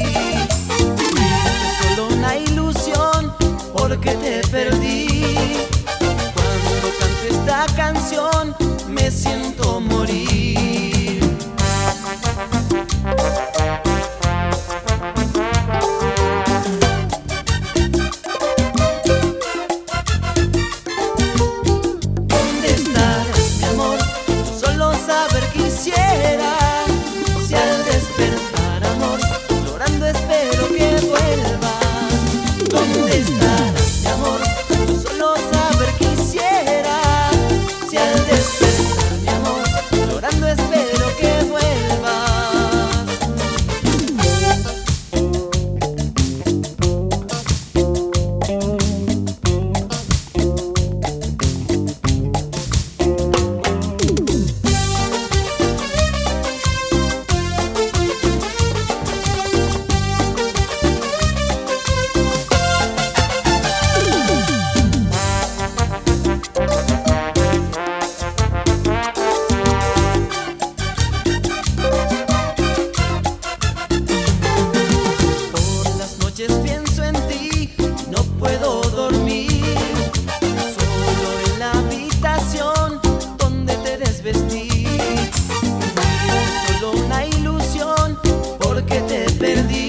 Solo una ilusión porque te perdí. Cuando canto esta canción me siento morir. ¿Dónde estarás, mi amor? Solo saber quisiera. Si al despertar, amor, llorando espero que vuelvas. ¿Dónde estarás, mi amor? Solo saber quisiera. Si al despertar, mi amor, llorando espero que vuelvas. Pienso en ti, no puedo dormir. Solo en la habitación donde te desvestí. Solo una ilusión porque te perdí.